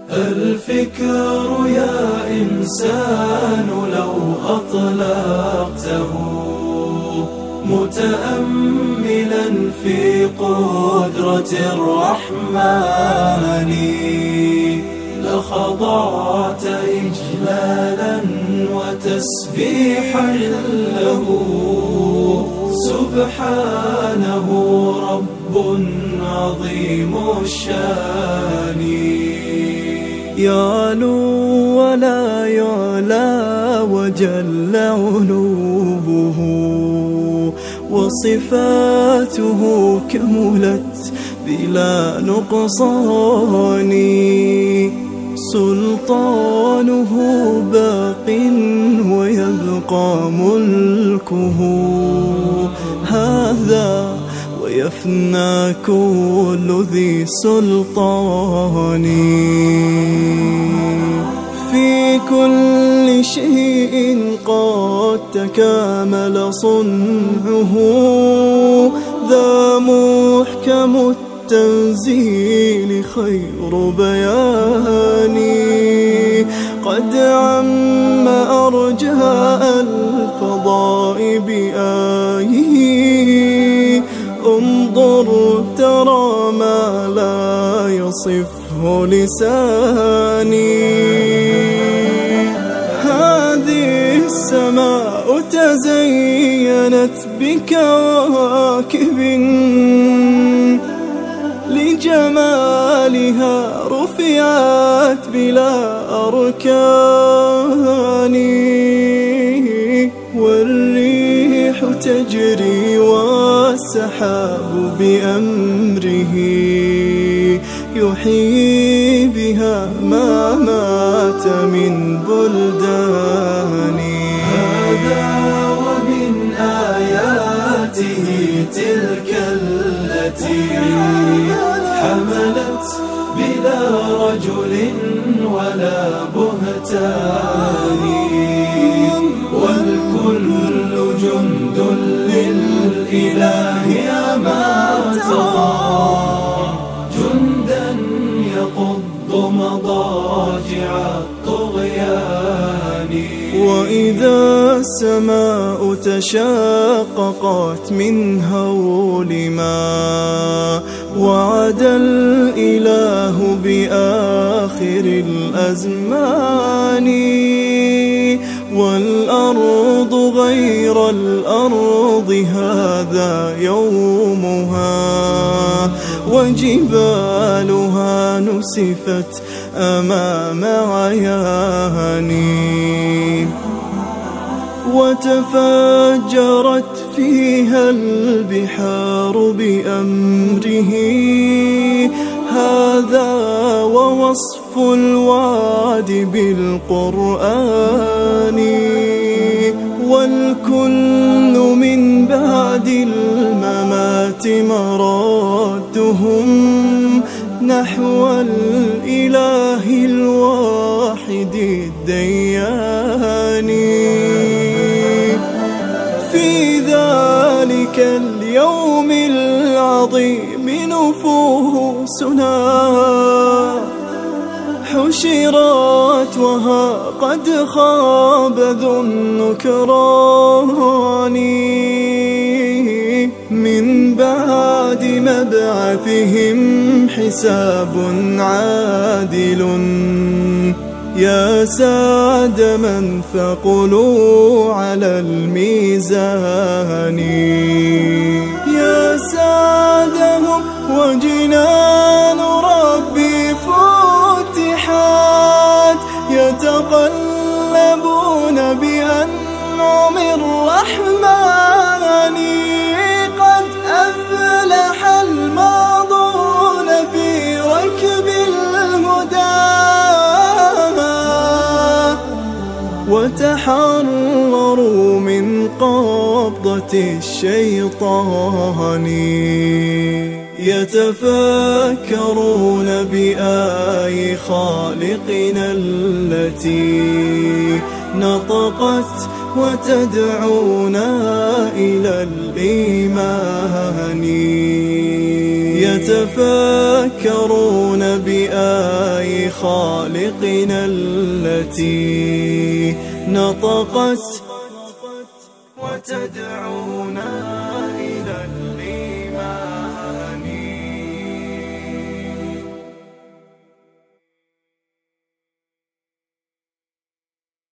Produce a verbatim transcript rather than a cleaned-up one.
الفكر يا إنسان لو أطلقته متأملا في قدرة الرحمن لخضعت إجلالا وتسبيحا له. سبحانه رب عظيم الشان يعلو ولا يعلى وجل علوه وصفاته كملت بلا نقصان. سلطانه باق ويبقى ملكه هذا ويفنى كل ذي سلطان. في كل شيء قد تكامل صنعه ذا محكم التنزيل خير بيان. قد عم أرجاء الفضاء بآيه انظر ترى ما لا يصفه لساني. هذه السماء تزينت بكواكب لجمالها رفعت بلا أركان. والريح تجري والسحاب بأمره يحيي بها ما مات من بلدان. هذا ومن آياته تلك التي حملت بلا رجل ولا بهتان. والكل جند للإله أما ترى جندا يقض مضاجع الطغيان. وإذا السماء تشاققت من هول ما وعد الإله بآخر الأزمان. والأرض غير الأرض هذا يومها وجبالها نسفت أمام عياني. وتفجرت فيها البحار بأمره هذا ووصف الوعد بالقرآن. والكل من بعد الممات مرادهم نحو الإله الواحد الديان. في ذلك اليوم العظيم نفوسنا حشرت وها قد خاب ذو النكران. من بعد مبعثهم حساب عادل يا سعد من ثقلوا على الميزان. يا سعدهم وجنان ربي فتحت يتقلبون بأنعم الرحمن. قد أفلح الماضون في ركب الهدى وتحرروا من قبضة الشيطان. يتفكرون بآي خالقنا التي نطقت وتدعونا إلى الإيمان. يتفكرون بآي خالقنا التي نطقت وتدعونا